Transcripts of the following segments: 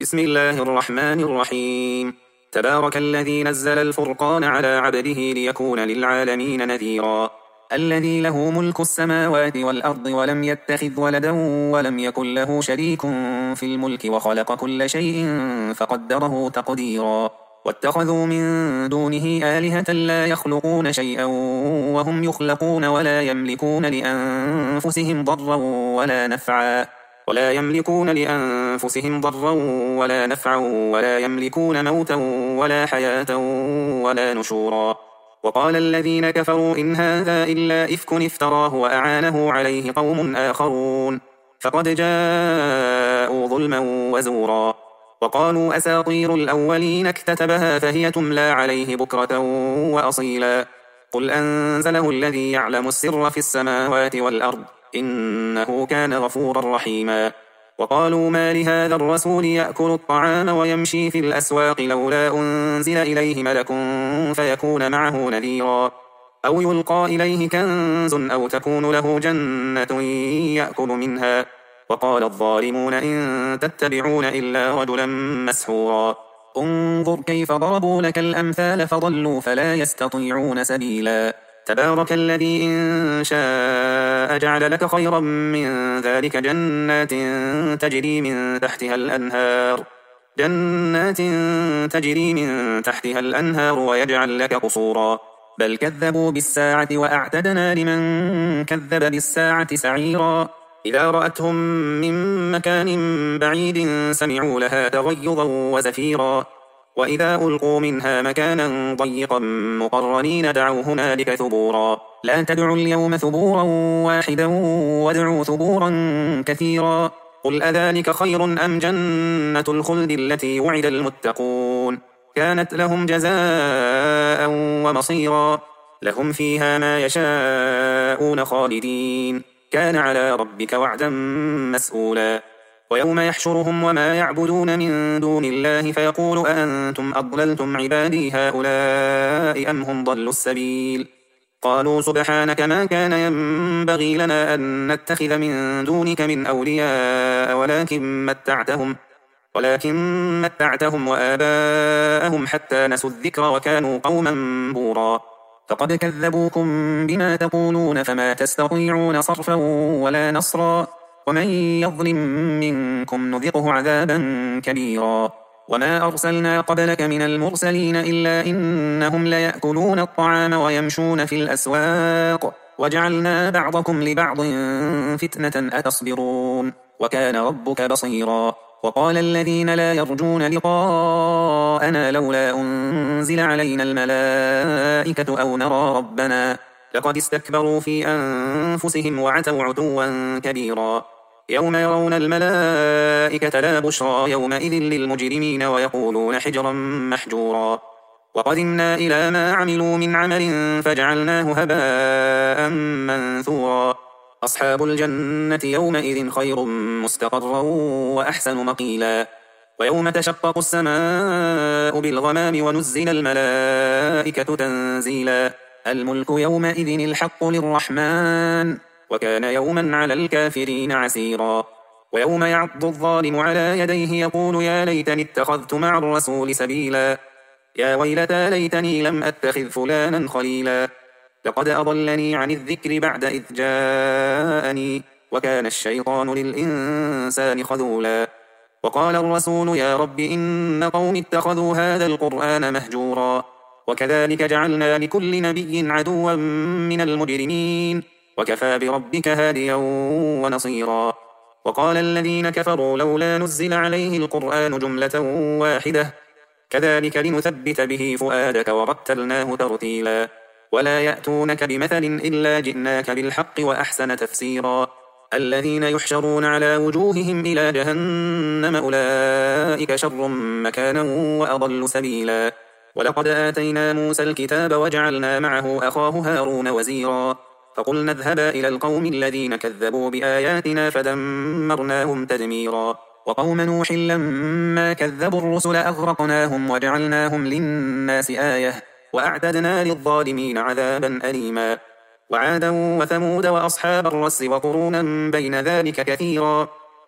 بسم الله الرحمن الرحيم. تبارك الذي نزل الفرقان على عبده ليكون للعالمين نذيرا. الذي له ملك السماوات والأرض ولم يتخذ ولدا ولم يكن له شريك في الملك وخلق كل شيء فقدره تقديرا. واتخذوا من دونه آلهة لا يخلقون شيئا وهم يخلقون ولا يملكون لأنفسهم ضرا ولا نفعا ولا يملكون موتا ولا حياة ولا نشورا. وقال الذين كفروا إن هذا إلا إفك افتراه وأعانه عليه قوم آخرون فقد جاءوا ظلما وزورا. وقالوا أساطير الأولين اكتتبها فهي تملى عليه بكرة وأصيلا. قل أنزله الذي يعلم السر في السماوات والأرض إنه كان غفورا رحيما. وقالوا ما لهذا الرسول يأكل الطعام ويمشي في الأسواق لولا أنزل إليه ملك فيكون معه نذيرا أو يلقى إليه كنز أو تكون له جنة يأكل منها. وقال الظالمون إن تتبعون إلا رجلا مسحورا. انظر كيف ضربوا لك الأمثال فضلوا فلا يستطيعون سبيلا. تبارك الذي إن شاء جعل لك خيرا من ذلك جنات تجري من تحتها الأنهار ويجعل لك قصورا. بل كذبوا بالساعة وأعتدنا لمن كذب بالساعة سعيرا. إذا رأتهم من مكان بعيد سمعوا لها تغيظا وزفيرا. وإذا ألقوا منها مكانا ضيقا مقرنين دعوا هنالك ثبورا. لا تدعوا اليوم ثبورا واحدا وادعوا ثبورا كثيرا. قل أذلك خير أم جنة الخلد التي وعد المتقون كانت لهم جزاء ومصيرا. لهم فيها ما يشاءون خالدين كان على ربك وعدا مسئولا. ويوم يحشرهم وما يعبدون من دون الله فيقول أأنتم أضللتم عبادي هؤلاء أم هم ضلوا السبيل. قالوا سبحانك ما كان ينبغي لنا أن نتخذ من دونك من أولياء ولكن متعتهم وآباءهم حتى نسوا الذكر وكانوا قوما بورا. فقد كذبوكم بما تقولون فما تستطيعون صرفا ولا نصرا. ومن يظلم منكم نذقه عذابا كبيرا. وما أرسلنا قبلك من المرسلين إلا إنهم ليأكلون الطعام ويمشون في الأسواق وجعلنا بعضكم لبعض فتنة أتصبرون وكان ربك بصيرا. وقال الذين لا يرجون لقاءنا لولا أنزل علينا الملائكة أو نرى ربنا لقد استكبروا في أنفسهم وعتوا عتوا كبيرا. يوم يرون الملائكة لا بشرى يومئذ للمجرمين ويقولون حجرا محجورا. وقدمنا إلى ما عملوا من عمل فجعلناه هباء منثورا. أصحاب الجنة يومئذ خير مستقرا وأحسن مقيلا. ويوم تشقق السماء بالغمام ونزل الملائكة تنزيلا. الملك يومئذ الحق للرحمن وكان يوما على الكافرين عسيرا. ويوم يعض الظالم على يديه يقول يا ليتني اتخذت مع الرسول سبيلا. يا ويلتى ليتني لم أتخذ فلانا خليلا. لقد أضلني عن الذكر بعد إذ جاءني وكان الشيطان للإنسان خذولا. وقال الرسول يا رب إن قوم اتخذوا هذا القرآن مهجورا. وكذلك جعلنا لكل نبي عدوا من المجرمين وكفى بربك هاديا ونصيرا. وقال الذين كفروا لولا نزل عليه القرآن جملة واحدة كذلك لنثبت به فؤادك ورتلناه ترتيلا. ولا يأتونك بمثل إلا جئناك بالحق وأحسن تفسيرا. الذين يحشرون على وجوههم إلى جهنم أولئك شر مكانا وأضل سبيلا. ولقد آتينا موسى الكتاب وجعلنا معه أخاه هارون وزيرا. فقلنا اذهبا إلى القوم الذين كذبوا بآياتنا فدمرناهم تدميرا. وقوم نوح لما كذبوا الرسل أغرقناهم وجعلناهم للناس آية وأعتدنا للظالمين عذابا أليما. وعادا وثمود وأصحاب الرس وقرونا بين ذلك كثيرا.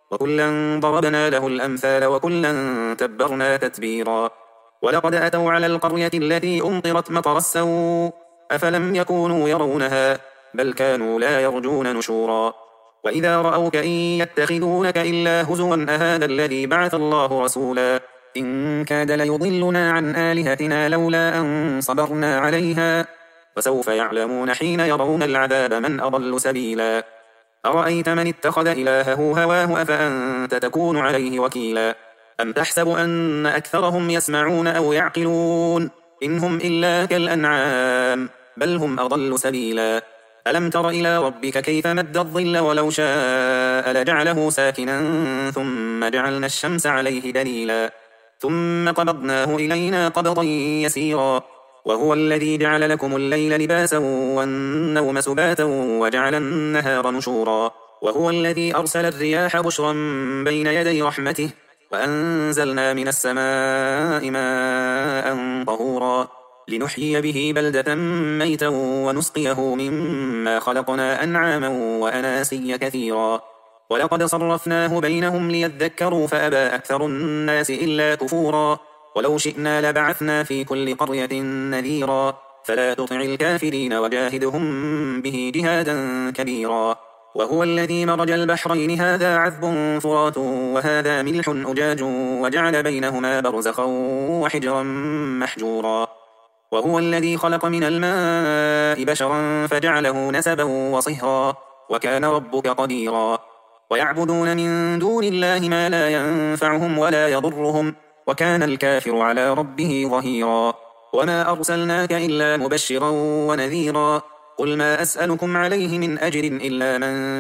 وكلا ضربنا له الأمثال وكلا تبرنا تتبيرا ولقد أتوا على القرية التي أمطرت مطر السوء أفلم يكونوا يرونها بل كانوا لا يرجون نشورا وإذا رأوك إن يتخذونك إلا هزوا أهذا الذي بعث الله رسولا إن كاد ليضلنا عن آلهتنا لولا أن صبرنا عليها وسوف يعلمون حين يرون العذاب من أضل سبيلا أرأيت من اتخذ إلهه هواه أفأنت تكون عليه وكيلا أم تحسب أن أكثرهم يسمعون أو يعقلون إن هم إلا كالأنعام بل هم أضل سبيلا ألم تر إلى ربك كيف مد الظل ولو شاء لجعله ساكنا ثم جعلنا الشمس عليه دليلا ثم قبضناه إلينا قبضا يسيرا وهو الذي جعل لكم الليل لباسا والنوم سباتا وجعل النهار نشورا وهو الذي أرسل الرياح بشرا بين يدي رحمته وأنزلنا من السماء ماء طهورا لنحيي به بلدة ميتا ونسقيه مما خلقنا أنعاما وأناسيا كثيرا ولقد صرفناه بينهم ليذكروا فأبى أكثر الناس إلا كفورا ولو شئنا لبعثنا في كل قرية نذيرا فلا تطع الكافرين وجاهدهم به جهادا كبيرا وهو الذي مرج البحرين هذا عذب فرات وهذا ملح أجاج وجعل بينهما برزخا وحجرا محجورا وهو الذي خلق من الماء بشرا فجعله نسبا وصهرا وكان ربك قديرا ويعبدون من دون الله ما لا ينفعهم ولا يضرهم وكان الكافر على ربه ظهيرا وما أرسلناك إلا مبشرا ونذيرا قل ما أسألكم عليه من أجر إلا من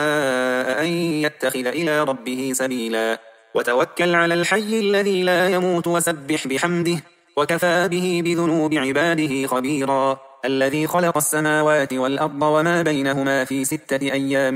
شاء أن يتخذ إلى ربه سبيلا وتوكل على الحي الذي لا يموت وسبح بحمده وكفى به بذنوب عباده خبيرا الذي خلق السماوات والأرض وما بينهما في 6 أيام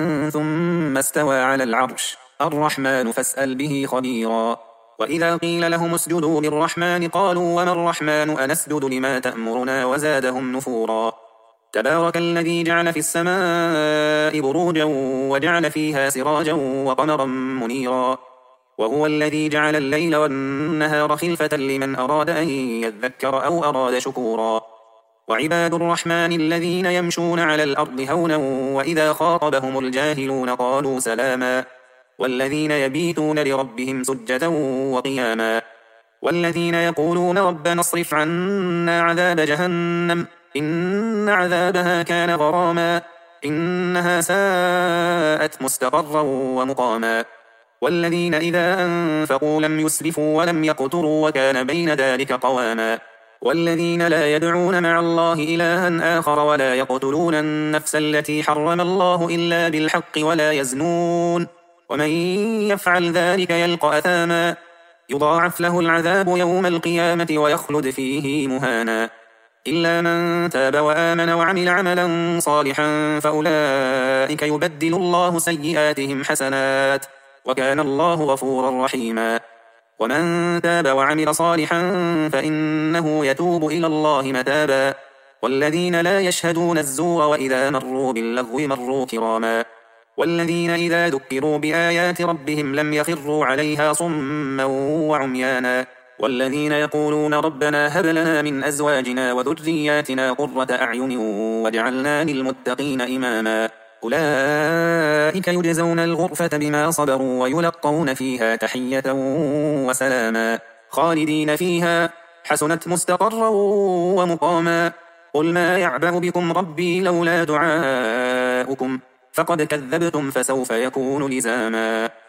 ثم استوى على العرش الرحمن فاسأل به خبيرا وإذا قيل لهم اسجدوا للرحمن قالوا وما الرحمن أنسجد لما تأمرنا وزادهم نفورا تبارك الذي جعل في السماء بروجا وجعل فيها سراجا وقمرا منيرا وهو الذي جعل الليل والنهار خلفة لمن أراد أن يذكر أو أراد شكورا وعباد الرحمن الذين يمشون على الأرض هونا وإذا خاطبهم الجاهلون قالوا سلاما والذين يبيتون لربهم سجدا وقياما والذين يقولون ربنا اصرف عنا عذاب جهنم إن عذابها كان غراما إنها ساءت مستقرا ومقاما والذين إذا أنفقوا لم يسرفوا ولم يقتروا وكان بين ذلك قواما والذين لا يدعون مع الله إلها آخر ولا يقتلون النفس التي حرم الله إلا بالحق ولا يزنون ومن يفعل ذلك يلقى أثاما يضاعف له العذاب يوم القيامة ويخلد فيه مهانا إلا من تاب وآمن وعمل عملا صالحا فأولئك يبدل الله سيئاتهم حسنات وكان الله غفورا رحيما ومن تاب وعمل صالحا فإنه يتوب إلى الله متابا والذين لا يشهدون الزور وإذا مروا باللغو مروا كراما والذين إذا ذكروا بآيات ربهم لم يخروا عليها صما وعميانا والذين يقولون ربنا هب لنا من أزواجنا وذرياتنا قرة أعين واجعلنا للمتقين إماما أولئك يجزون الغرفة بما صبروا ويلقون فيها تحية وسلاما خالدين فيها حسنت مستقرا ومقاما قل ما يعبأ بكم ربي لولا دعاؤكم فقد كذبتم فسوف يكون لزاما